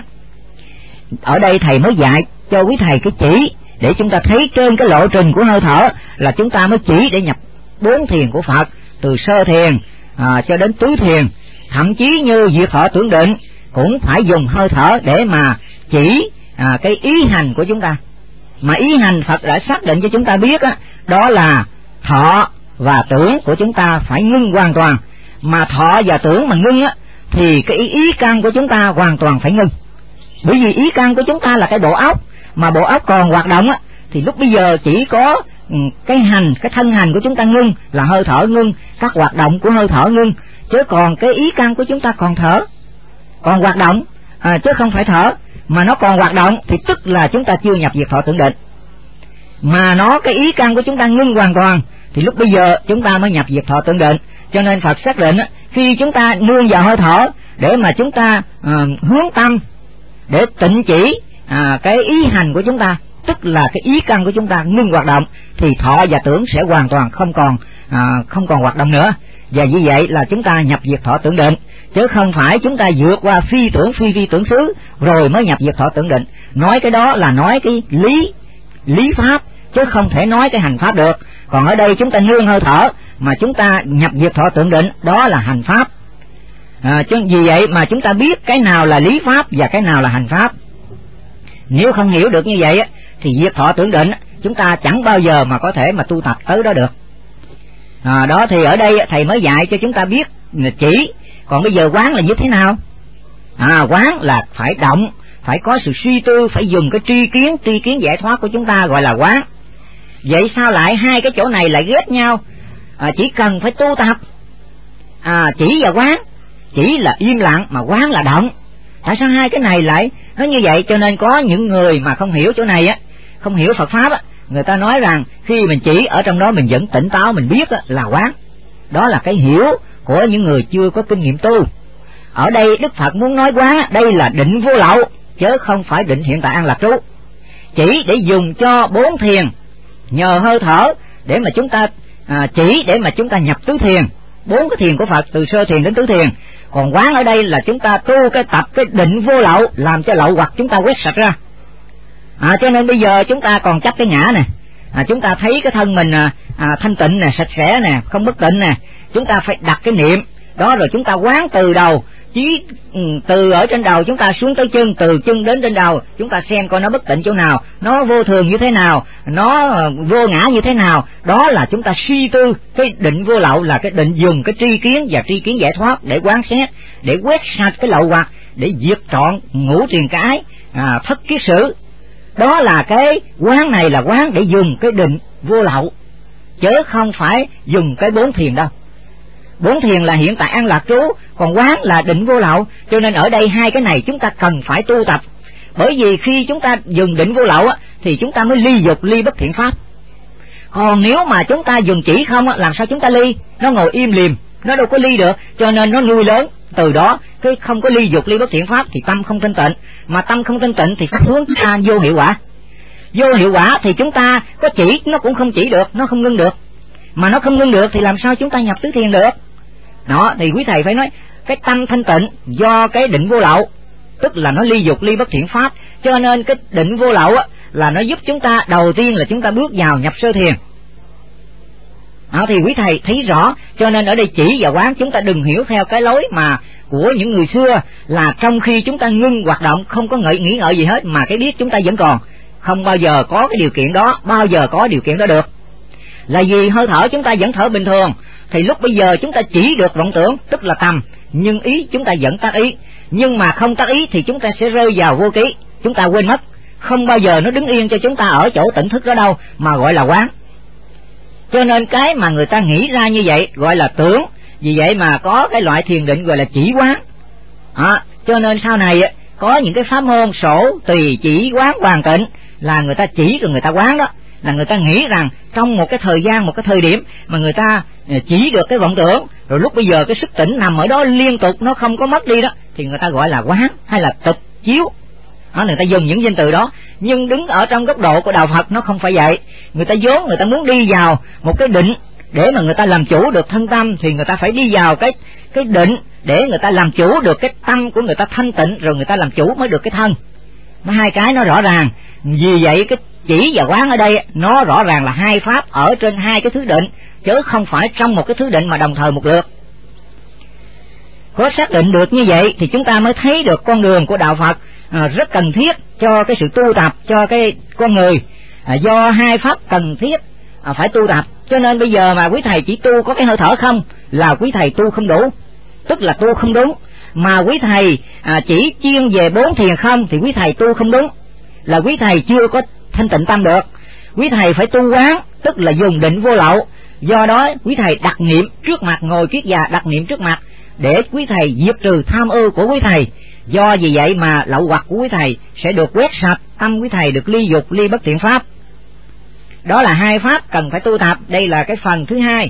Ở đây thầy mới dạy cho quý thầy cái chỉ để chúng ta thấy trên cái lộ trình của hơi thở là chúng ta mới chỉ để nhập 4 thiền của Phật, từ sơ thiền cho đến tứ thiền. Thậm chí như diệt thọ tưởng định cũng phải dùng hơi thở để mà chỉ cái ý hành của chúng ta. Mà ý hành Phật đã xác định cho chúng ta biết đó là thọ và tưởng của chúng ta phải ngưng hoàn toàn. Mà thọ và tưởng mà ngưng thì cái ý căn của chúng ta hoàn toàn phải ngưng. Bởi vì ý căn của chúng ta là cái bộ óc, mà bộ óc còn hoạt động thì lúc bây giờ chỉ có cái thân hành của chúng ta ngưng, là hơi thở ngưng, các hoạt động của hơi thở ngưng, chứ còn cái ý căn của chúng ta còn thở, còn hoạt động, chứ không phải thở. Mà nó còn hoạt động thì tức là chúng ta chưa nhập diệt thọ tưởng định. Mà cái ý căn của chúng ta ngưng hoàn toàn thì lúc bây giờ chúng ta mới nhập diệt thọ tưởng định. Cho nên Phật xác định khi chúng ta nương vào hơi thở để mà chúng ta hướng tâm để tịnh chỉ cái ý hành của chúng ta, tức là cái ý căn của chúng ta ngưng hoạt động, thì thọ và tưởng sẽ hoàn toàn không còn hoạt động nữa. Và như vậy là chúng ta nhập diệt thọ tưởng định, chứ không phải chúng ta vượt qua phi tưởng phi vi tưởng xứ rồi mới nhập diệt thọ tưởng định. Nói cái đó là nói cái lý pháp, chứ không thể nói cái hành pháp được. Còn ở đây chúng ta nương hơi thở mà chúng ta nhập diệt thọ tưởng định, đó là hành pháp. Vì vậy mà chúng ta biết cái nào là lý pháp và cái nào là hành pháp. Nếu không hiểu được như vậy thì diệt thọ tưởng định chúng ta chẳng bao giờ mà có thể mà tu tập tới đó được. Đó thì ở đây thầy mới dạy cho chúng ta biết chỉ. Còn bây giờ quán là như thế nào? Quán là phải động, phải có sự suy tư, phải dùng cái tri kiến giải thoát của chúng ta gọi là quán. Vậy sao lại hai cái chỗ này lại ghét nhau? Chỉ cần phải tu tập chỉ và quán. Chỉ là im lặng mà quán là động. Tại sao hai cái này lại nó như vậy? Cho nên có những người mà không hiểu chỗ này không hiểu Phật pháp người ta nói rằng khi mình chỉ ở trong đó mình vẫn tỉnh táo, mình biết là quán. Đó là cái hiểu của những người chưa có kinh nghiệm tu. Ở đây Đức Phật muốn nói quán, đây là định vô lậu, chứ không phải định hiện tại an lạc trú. Chỉ để dùng cho 4 thiền, nhờ hơi thở để mà chúng ta chỉ để mà chúng ta nhập tứ thiền, 4 cái thiền của Phật từ sơ thiền đến tứ thiền. Còn quán ở đây là chúng ta tu cái tập cái định vô lậu, làm cho lậu hoặc chúng ta quét sạch ra. Cho nên bây giờ chúng ta còn chấp cái ngã nè, chúng ta thấy cái thân mình thanh tịnh nè, sạch sẽ nè, không bất tịnh nè, chúng ta phải đặt cái niệm đó, rồi chúng ta quán từ đầu chí, từ ở trên đầu chúng ta xuống tới chân, từ chân đến trên đầu chúng ta xem coi nó bất tịnh chỗ nào, nó vô thường như thế nào, nó vô ngã như thế nào. Đó là chúng ta suy tư. Cái định vô lậu là cái định dùng cái tri kiến và tri kiến giải thoát để quán xét, để quét sạch cái lậu hoặc, để diệt trọn ngũ triền cái thất kiết sử. Đó là cái quán này là quán để dùng cái định vô lậu, chứ không phải dùng cái 4 thiền đâu. 4 thiền là hiện tại an lạc trú, còn quán là định vô lậu. Cho nên ở đây hai cái này chúng ta cần phải tu tập. Bởi vì khi chúng ta dùng định vô lậu thì chúng ta mới ly dục, ly bất thiện pháp. Còn nếu mà chúng ta dùng chỉ không làm sao chúng ta ly? Nó ngồi im lìm, nó đâu có ly được. Cho nên nó nuôi lớn. Từ đó cái không có ly dục, ly bất thiện pháp thì tâm không thanh tịnh. Mà tâm không thanh tịnh thì pháp hướng ta vô hiệu quả. vô hiệu quả thì chúng ta có chỉ nó cũng không chỉ được, nó không ngưng được. Mà nó không ngưng được thì làm sao chúng ta nhập tứ thiền được? Đó, thì quý thầy phải nói cái tâm thanh tịnh do cái định vô lậu, tức là nó ly dục ly bất thiện pháp, cho nên cái định vô lậu á, là nó giúp chúng ta đầu tiên là chúng ta bước vào nhập sơ thiền. Đó, thì quý thầy thấy rõ, cho nên ở đây chỉ và quán chúng ta đừng hiểu theo cái lối mà của những người xưa là trong khi chúng ta ngưng hoạt động không có nghĩ ngợi gì hết mà cái biết chúng ta vẫn còn. Không bao giờ có cái điều kiện đó, bao giờ có điều kiện đó được. Là vì hơi thở chúng ta vẫn thở bình thường, thì lúc bây giờ chúng ta chỉ được vọng tưởng, tức là tầm, nhưng ý chúng ta vẫn tác ý. Nhưng mà không tác ý thì chúng ta sẽ rơi vào vô ký, chúng ta quên mất. Không bao giờ nó đứng yên cho chúng ta ở chỗ tỉnh thức đó đâu, mà gọi là quán. Cho nên cái mà người ta nghĩ ra như vậy gọi là tưởng, vì vậy mà có cái loại thiền định gọi là chỉ quán. Cho nên sau này có những cái pháp môn sổ tùy chỉ quán hoàn tịnh là người ta chỉ rồi người ta quán đó, là người ta nghĩ rằng trong một cái thời gian, một cái thời điểm mà người ta chỉ được cái vọng tưởng, rồi lúc bây giờ cái sức tỉnh nằm ở đó liên tục, nó không có mất đi đó, thì người ta gọi là quán hay là tịch chiếu. Người ta dùng những danh từ đó, nhưng đứng ở trong góc độ của đạo Phật nó không phải vậy. Người ta vốn người ta muốn đi vào một cái định để mà người ta làm chủ được thân tâm, thì người ta phải đi vào cái định để người ta làm chủ được cái tâm của người ta thanh tịnh, rồi người ta làm chủ mới được cái thân. Nó hai cái nó rõ ràng. Vì vậy cái chỉ và quán ở đây nó rõ ràng là hai pháp ở trên hai cái thứ định, chứ không phải trong một cái thứ định mà đồng thời một lượt. Có xác định được như vậy thì chúng ta mới thấy được con đường của đạo Phật rất cần thiết cho cái sự tu tập cho cái con người. Do hai pháp cần thiết phải tu tập, cho nên bây giờ mà quý thầy chỉ tu có cái hơi thở không là quý thầy tu không đủ, tức là tu không đúng. Mà quý thầy chỉ chuyên về 4 thiền không thì quý thầy tu không đúng, là quý thầy chưa có thanh tịnh tâm được. Quý thầy phải tu quán, tức là dùng định vô lậu. Do đó quý thầy đặt niệm trước mặt, ngồi kiết già đặt niệm trước mặt để quý thầy diệt trừ tham ưu của quý thầy. Do vì vậy mà lậu hoặc của quý thầy sẽ được quét sạch, tâm quý thầy được ly dục ly bất thiện pháp. Đó là hai pháp cần phải tu tập. Đây là cái phần thứ hai.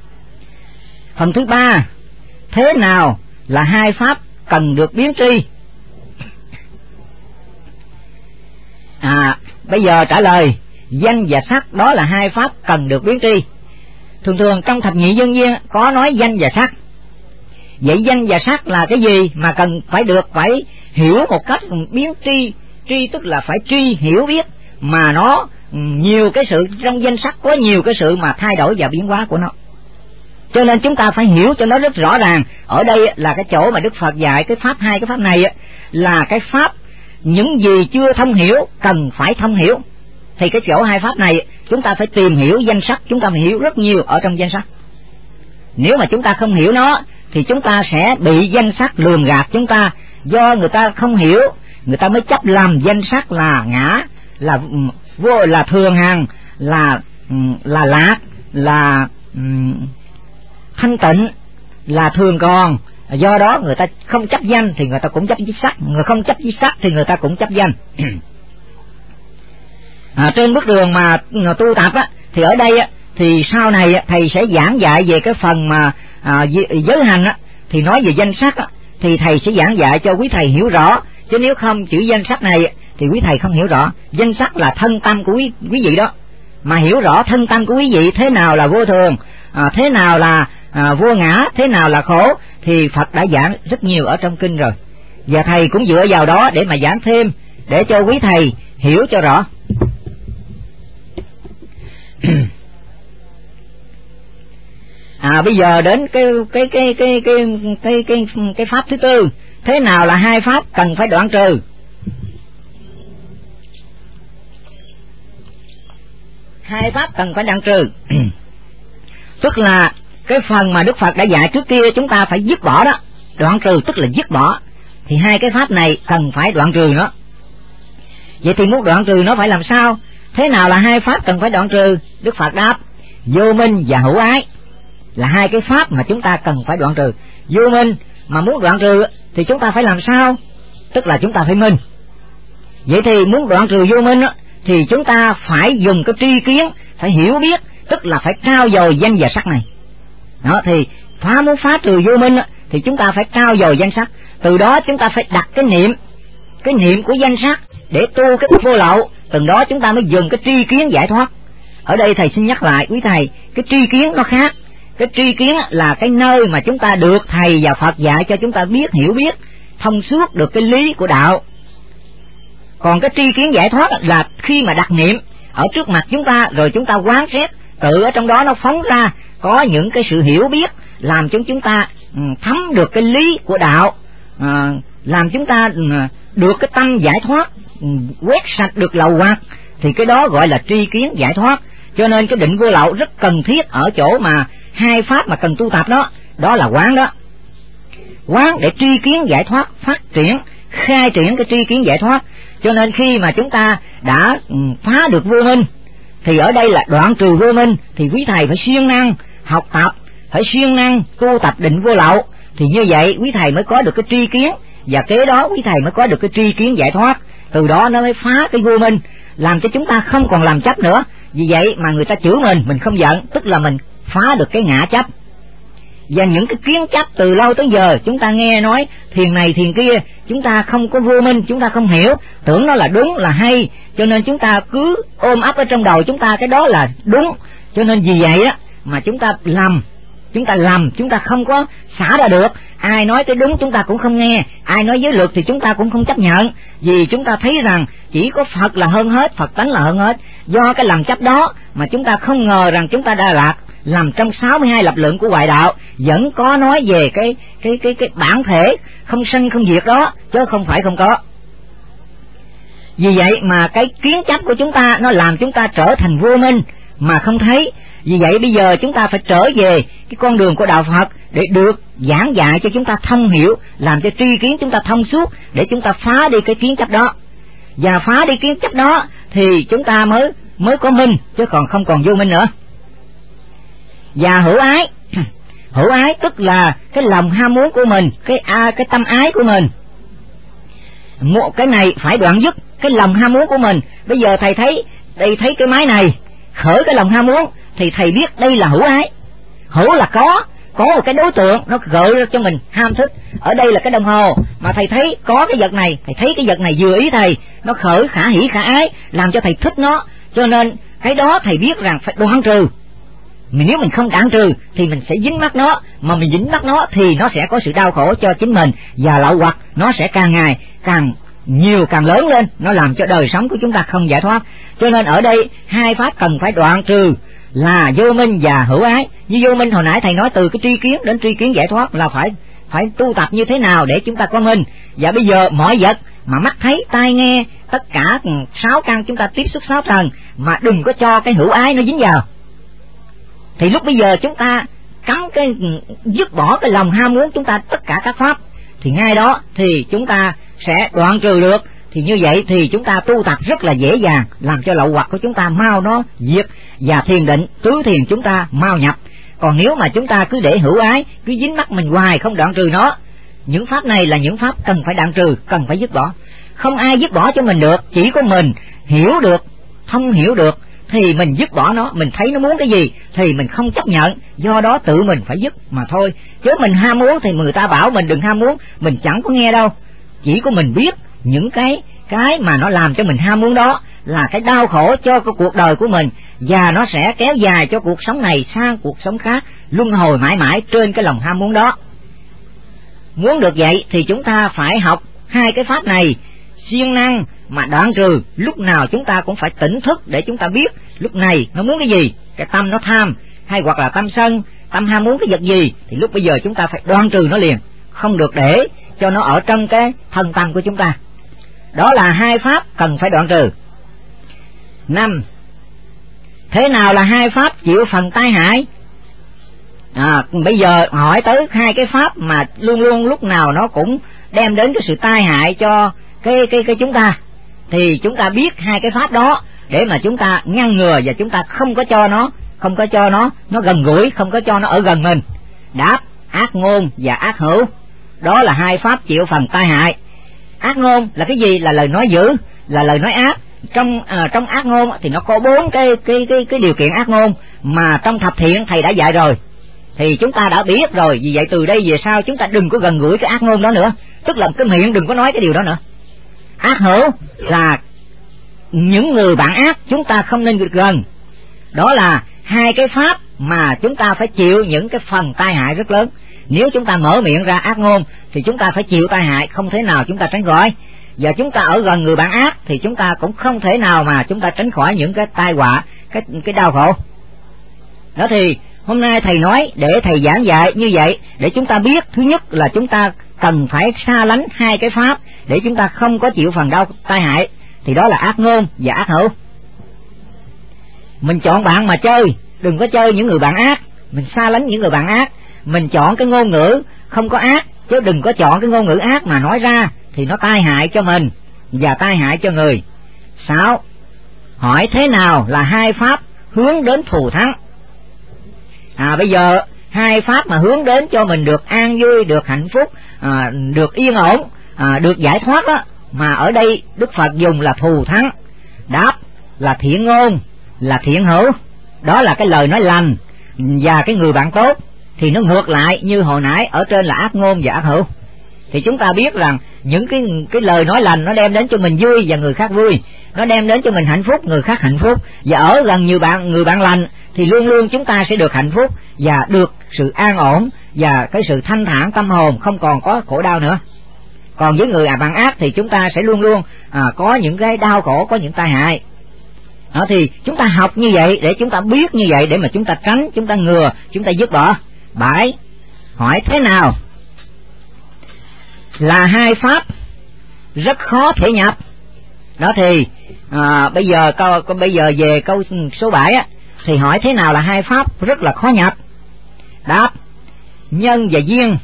Phần thứ ba, thế nào là hai pháp cần được biến tri? Bây giờ trả lời, danh và sắc đó là hai pháp cần được biến tri. Thường thường trong thập nhị nhân duyên có nói danh và sắc. Vậy danh và sắc là cái gì mà cần phải hiểu một cách biến tri? Tri tức là phải tri hiểu biết, mà nó nhiều cái sự, trong danh sắc có nhiều cái sự mà thay đổi và biến hóa của nó. Cho nên chúng ta phải hiểu cho nó rất rõ ràng. Ở đây là cái chỗ mà Đức Phật dạy cái pháp, hai cái pháp này là cái pháp những gì chưa thông hiểu cần phải thông hiểu. Thì cái chỗ hai pháp này chúng ta phải tìm hiểu danh sắc, chúng ta phải hiểu rất nhiều ở trong danh sắc. Nếu mà chúng ta không hiểu nó thì chúng ta sẽ bị danh sắc lường gạt chúng ta. Do người ta không hiểu, người ta mới chấp làm danh sắc là ngã, là vô, là thường hằng, là lạc, là thanh tịnh, là thường còn. Do đó người ta không chấp danh thì người ta cũng chấp với sắc, người không chấp với sắc thì người ta cũng chấp danh. Trên bước đường mà tu tập thì ở đây thì sau này thầy sẽ giảng dạy về cái phần mà giới hành thì nói về danh sắc thì thầy sẽ giảng dạy cho quý thầy hiểu rõ. Chứ nếu không chữ danh sắc này thì quý thầy không hiểu rõ. Danh sắc là thân tâm của quý vị đó, mà hiểu rõ thân tâm của quý vị thế nào là vô thường, thế nào là vô ngã, thế nào là khổ thì Phật đã giảng rất nhiều ở trong kinh rồi, và thầy cũng dựa vào đó để mà giảng thêm để cho quý thầy hiểu cho rõ. Bây giờ đến cái pháp thứ tư, thế nào là hai pháp cần phải đoạn trừ? Hai pháp cần phải đoạn trừ tức là cái phần mà Đức Phật đã dạy trước kia chúng ta phải dứt bỏ đó. Đoạn trừ tức là dứt bỏ, thì hai cái pháp này cần phải đoạn trừ nó. Vậy thì muốn đoạn trừ nó phải làm sao? Thế nào là hai pháp cần phải đoạn trừ? Đức Phật đáp, vô minh và hữu ái là hai cái pháp mà chúng ta cần phải đoạn trừ. Vô minh mà muốn đoạn trừ thì chúng ta phải làm sao? Tức là chúng ta phải minh. Vậy thì muốn đoạn trừ vô minh thì chúng ta phải dùng cái tri kiến, phải hiểu biết, tức là phải trao dồi danh và sắc này. Đó, thì muốn phá trừ vô minh thì chúng ta phải trao dồi danh sắc. Từ đó chúng ta phải đặt cái niệm của danh sắc để tu cái vô lậu, từng đó chúng ta mới dừng cái tri kiến giải thoát. Ở đây thầy xin nhắc lại quý thầy, cái tri kiến nó khác. Cái tri kiến là cái nơi mà chúng ta được thầy và Phật dạy cho chúng ta biết, hiểu biết, thông suốt được cái lý của đạo. Còn cái tri kiến giải thoát là khi mà đặt niệm ở trước mặt chúng ta, rồi chúng ta quán xét, tự ở trong đó nó phóng ra có những cái sự hiểu biết làm cho chúng ta thấm được cái lý của đạo, làm chúng ta được cái tâm giải thoát, quét sạch được lậu hoặc, thì cái đó gọi là tri kiến giải thoát. Cho nên cái định vô lậu rất cần thiết ở chỗ mà hai pháp mà cần tu tập đó là quán đó. Quán để tri kiến giải thoát phát triển, khai triển cái tri kiến giải thoát. Cho nên khi mà chúng ta đã phá được vô minh, thì ở đây là đoạn trừ vô minh, thì quý thầy phải siêng năng học tập, phải siêng năng tu tập định vô lậu, thì như vậy quý thầy mới có được cái tri kiến, và kế đó quý thầy mới có được cái tri kiến giải thoát. Từ đó nó mới phá cái vô minh, làm cho chúng ta không còn làm chấp nữa. Vì vậy mà người ta chửi mình không giận, tức là mình phá được cái ngã chấp. Và những cái kiến chấp từ lâu tới giờ chúng ta nghe nói thiền này thiền kia, chúng ta không có vô minh, chúng ta không hiểu, tưởng nó là đúng là hay, cho nên chúng ta cứ ôm ấp ở trong đầu chúng ta cái đó là đúng. Cho nên vì vậy á mà chúng ta lầm, chúng ta không có xả ra được. Ai nói cái đúng chúng ta cũng không nghe, ai nói giới luật thì chúng ta cũng không chấp nhận, vì chúng ta thấy rằng chỉ có Phật là hơn hết, Phật tánh là hơn hết. Do cái lầm chấp đó mà chúng ta không ngờ rằng chúng ta đã lạc làm trong 62 lập luận của ngoại đạo vẫn có nói về cái bản thể không sanh không diệt đó, chứ không phải không có. Vì vậy mà cái kiến chấp của chúng ta nó làm chúng ta trở thành vô minh mà không thấy. Vì vậy bây giờ chúng ta phải trở về cái con đường của đạo Phật để được giảng dạy cho chúng ta thông hiểu, làm cho tri kiến chúng ta thông suốt, để chúng ta phá đi cái kiến chấp đó. Và phá đi kiến chấp đó thì chúng ta mới có minh, chứ còn không còn vô minh nữa. Và hữu ái hữu ái tức là cái lòng ham muốn của mình, cái tâm ái của mình. Cái này phải đoạn dứt cái lòng ham muốn của mình. Bây giờ thầy thấy cái máy này khởi cái lòng ham muốn thì thầy biết đây là hữu ái. Hữu là có một cái đối tượng nó gợi ra cho mình ham thích. Ở đây là cái đồng hồ mà thầy thấy có cái vật này, thầy thấy cái vật này vừa ý thầy, nó khởi khả hỷ khả ái, làm cho thầy thích nó. Cho nên cái đó thầy biết rằng phải đoạn trừ. Nếu mình không đoạn trừ thì mình sẽ dính mắc nó, mà mình dính mắc nó thì nó sẽ có sự đau khổ cho chính mình, và lậu hoặc nó sẽ càng ngày càng nhiều, càng lớn lên, nó làm cho đời sống của chúng ta không giải thoát. Cho nên ở đây hai pháp cần phải đoạn trừ là vô minh và hữu ái. Như vô minh hồi nãy thầy nói từ cái tri kiến đến tri kiến giải thoát là phải tu tập như thế nào để chúng ta có minh. Và bây giờ mọi vật mà mắt thấy, tai nghe, tất cả 6 căn chúng ta tiếp xúc 6 trần, mà đừng có cho cái hữu ái nó dính vào. Thì lúc bây giờ chúng ta cấm dứt bỏ cái lòng ham muốn chúng ta tất cả các pháp, thì ngay đó thì chúng ta sẽ đoạn trừ được. Thì như vậy thì chúng ta tu tập rất là dễ dàng, làm cho lậu hoặc của chúng ta mau nó diệt, và thiền định tứ thiền chúng ta mau nhập. Còn nếu mà chúng ta cứ để hữu ái, cứ dính mắc mình hoài không đoạn trừ nó, những pháp này là những pháp cần phải đoạn trừ, cần phải dứt bỏ. Không ai dứt bỏ cho mình được, chỉ có mình hiểu được, thông hiểu được thì mình dứt bỏ nó. Mình thấy nó muốn cái gì thì mình không chấp nhận, do đó tự mình phải dứt mà thôi. Chứ mình ham muốn thì người ta bảo mình đừng ham muốn, mình chẳng có nghe đâu. Chỉ có mình biết những cái mà nó làm cho mình ham muốn đó là cái đau khổ cho cái cuộc đời của mình, và nó sẽ kéo dài cho cuộc sống này sang cuộc sống khác, luân hồi mãi mãi trên cái lòng ham muốn đó. Muốn được vậy thì chúng ta phải học hai cái pháp này siêng năng mà đoạn trừ. Lúc nào chúng ta cũng phải tỉnh thức để chúng ta biết lúc này nó muốn cái gì, cái tâm nó tham hay hoặc là tâm sân, tâm ham muốn cái vật gì, thì lúc bây giờ chúng ta phải đoạn trừ nó liền, không được để cho nó ở trong cái thân tâm của chúng ta. Đó là hai pháp cần phải đoạn trừ. 5. Thế nào là hai pháp chịu phần tai hại? Bây giờ hỏi tới hai cái pháp mà luôn luôn lúc nào nó cũng đem đến cái sự tai hại cho cái chúng ta, thì chúng ta biết hai cái pháp đó để mà chúng ta ngăn ngừa, và chúng ta không có cho nó gần gũi, không có cho nó ở gần mình. Đáp: ác ngôn và ác hữu. Đó là hai pháp chịu phần tai hại. Ác ngôn là cái gì? Là lời nói dữ, là lời nói ác. Trong ác ngôn thì nó có 4 cái điều kiện ác ngôn mà trong thập thiện thầy đã dạy rồi, thì chúng ta đã biết rồi. Vì vậy từ đây về sau chúng ta đừng có gần gũi cái ác ngôn đó nữa, tức là cái miệng đừng có nói cái điều đó nữa. Ác hữu là những người bạn ác chúng ta không nên gần. Đó là hai cái pháp mà chúng ta phải chịu những cái phần tai hại rất lớn. Nếu chúng ta mở miệng ra ác ngôn thì chúng ta phải chịu tai hại, không thể nào chúng ta tránh khỏi. Và chúng ta ở gần người bạn ác thì chúng ta cũng không thể nào mà chúng ta tránh khỏi những cái tai họa, cái đau khổ. Đó thì hôm nay thầy nói để thầy giảng dạy như vậy để chúng ta biết, thứ nhất là chúng ta cần phải xa lánh hai cái pháp để chúng ta không có chịu phần đau tai hại, thì đó là ác ngôn và ác hữu. Mình chọn bạn mà chơi, đừng có chơi những người bạn ác, mình xa lánh những người bạn ác. Mình chọn cái ngôn ngữ không có ác, chứ đừng có chọn cái ngôn ngữ ác mà nói ra thì nó tai hại cho mình và tai hại cho người. 6. Hỏi thế nào là hai pháp hướng đến thù thắng? Bây giờ hai pháp mà hướng đến cho mình được an vui, được hạnh phúc, được yên ổn, được giải thoát đó, mà ở đây Đức Phật dùng là thù thắng. Đáp là thiện ngôn, là thiện hữu, đó là cái lời nói lành và cái người bạn tốt. Thì nó ngược lại như hồi nãy ở trên là ác ngôn và ác hữu. Thì chúng ta biết rằng những cái lời nói lành nó đem đến cho mình vui và người khác vui, nó đem đến cho mình hạnh phúc, người khác hạnh phúc. Và ở gần người bạn lành thì luôn luôn chúng ta sẽ được hạnh phúc và được sự an ổn và cái sự thanh thản tâm hồn, không còn có khổ đau nữa. Còn với người bạn ác thì chúng ta sẽ luôn luôn có những cái đau khổ, có những tai hại. Đó thì chúng ta học như vậy để chúng ta biết như vậy để mà chúng ta tránh, chúng ta ngừa, chúng ta dứt bỏ. 7. Hỏi thế nào là hai pháp rất khó thể nhập? Đó thì bây giờ về câu số 7 á, thì hỏi thế nào là hai pháp rất là khó nhập? Đáp: nhân và duyên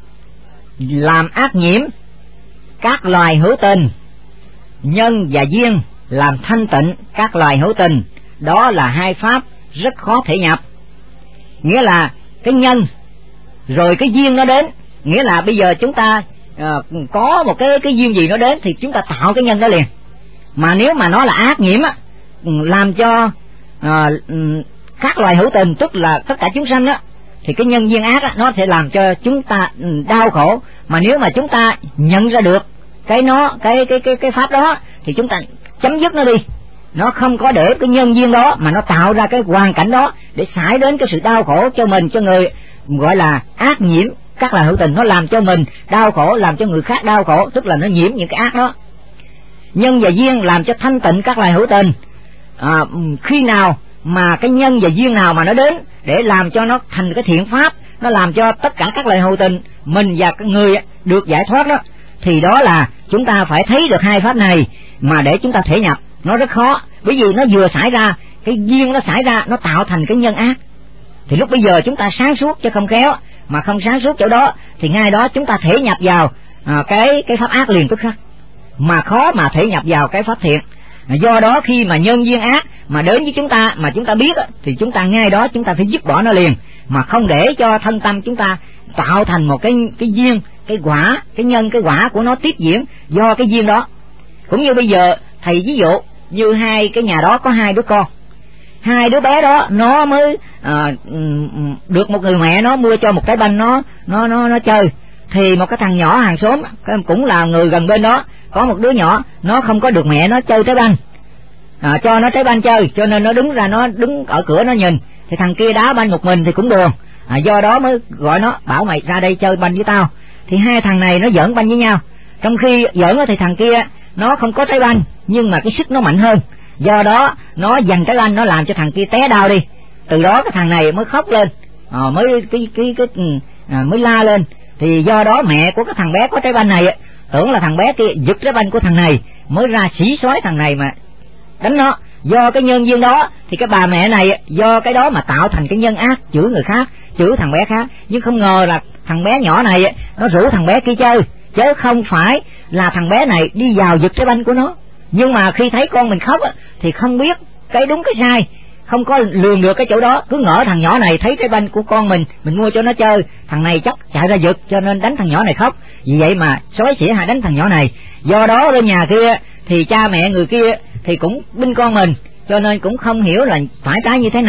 làm ác nhiễm các loài hữu tình, nhân và duyên làm thanh tịnh các loài hữu tình. Đó là hai pháp rất khó thể nhập. Nghĩa là cái nhân rồi cái duyên nó đến, nghĩa là bây giờ chúng ta có một cái duyên gì nó đến thì chúng ta tạo cái nhân đó liền. Mà nếu mà nó là ác nhiễm á, làm cho các loài hữu tình, tức là tất cả chúng sanh á, thì cái nhân duyên ác á, nó sẽ làm cho chúng ta đau khổ. Mà nếu mà chúng ta nhận ra được cái pháp đó thì chúng ta chấm dứt nó đi, nó không có để cái nhân duyên đó mà nó tạo ra cái hoàn cảnh đó để xảy đến cái sự đau khổ cho mình, cho người, gọi là ác nhiễm các loài hữu tình. Nó làm cho mình đau khổ, làm cho người khác đau khổ, tức là nó nhiễm những cái ác đó. Nhân và duyên làm cho thanh tịnh các loài hữu tình. Khi nào mà cái nhân và duyên nào mà nó đến để làm cho nó thành cái thiện pháp, nó làm cho tất cả các loài hữu tình, mình và người được giải thoát đó, thì đó là chúng ta phải thấy được hai pháp này mà để chúng ta thể nhập. Nó rất khó, bởi vì nó vừa xảy ra, cái duyên nó xảy ra, nó tạo thành cái nhân ác. Thì lúc bây giờ chúng ta sáng suốt chứ không khéo, mà không sáng suốt chỗ đó thì ngay đó chúng ta thể nhập vào cái pháp ác liền tức khắc, mà khó mà thể nhập vào cái pháp thiện. Do đó khi mà nhân duyên ác mà đến với chúng ta mà chúng ta biết thì chúng ta ngay đó chúng ta phải dứt bỏ nó liền, mà không để cho thân tâm chúng ta tạo thành một cái duyên, cái quả, cái nhân, cái quả của nó tiếp diễn do cái duyên đó. Cũng như bây giờ thầy ví dụ như hai cái nhà đó có hai đứa con, hai đứa bé đó nó mới được một người mẹ nó mua cho một cái banh nó chơi. Thì một cái thằng nhỏ hàng xóm cũng là người gần bên đó, có một đứa nhỏ nó không có được mẹ nó chơi trái banh, cho nó trái banh chơi, cho nên nó đứng ở cửa nó nhìn. Thì thằng kia đá banh một mình thì cũng buồn, do đó mới gọi nó, bảo mày ra đây chơi banh với tao. Thì hai thằng này nó giỡn banh với nhau, trong khi giỡn thì thằng kia nó không có trái banh nhưng mà cái sức nó mạnh hơn, do đó nó giành trái banh, nó làm cho thằng kia té đau đi. Từ đó cái thằng này mới khóc lên, mới la lên. Thì do đó mẹ của cái thằng bé có trái banh này tưởng là thằng bé kia giật trái banh của thằng này, mới ra xỉ xói thằng này mà đánh nó. Do cái nhân duyên đó thì cái bà mẹ này do cái đó mà tạo thành cái nhân ác, chửi người khác, chửi thằng bé khác. Nhưng không ngờ là thằng bé nhỏ này nó rủ thằng bé kia chơi, chứ không phải là thằng bé này đi vào giật trái banh của nó. Nhưng mà khi thấy con mình khóc thì không biết cái đúng cái sai, không có lường được cái chỗ đó, cứ ngỡ thằng nhỏ này thấy trái banh của con mình mua cho nó chơi, thằng này chắc chạy ra giật, cho nên đánh thằng nhỏ này khóc. Vì vậy mà xói xỉa hại đánh thằng nhỏ này. Do đó bên nhà kia thì cha mẹ người kia thì cũng binh con mình, cho nên cũng không hiểu là phải trái như thế nào.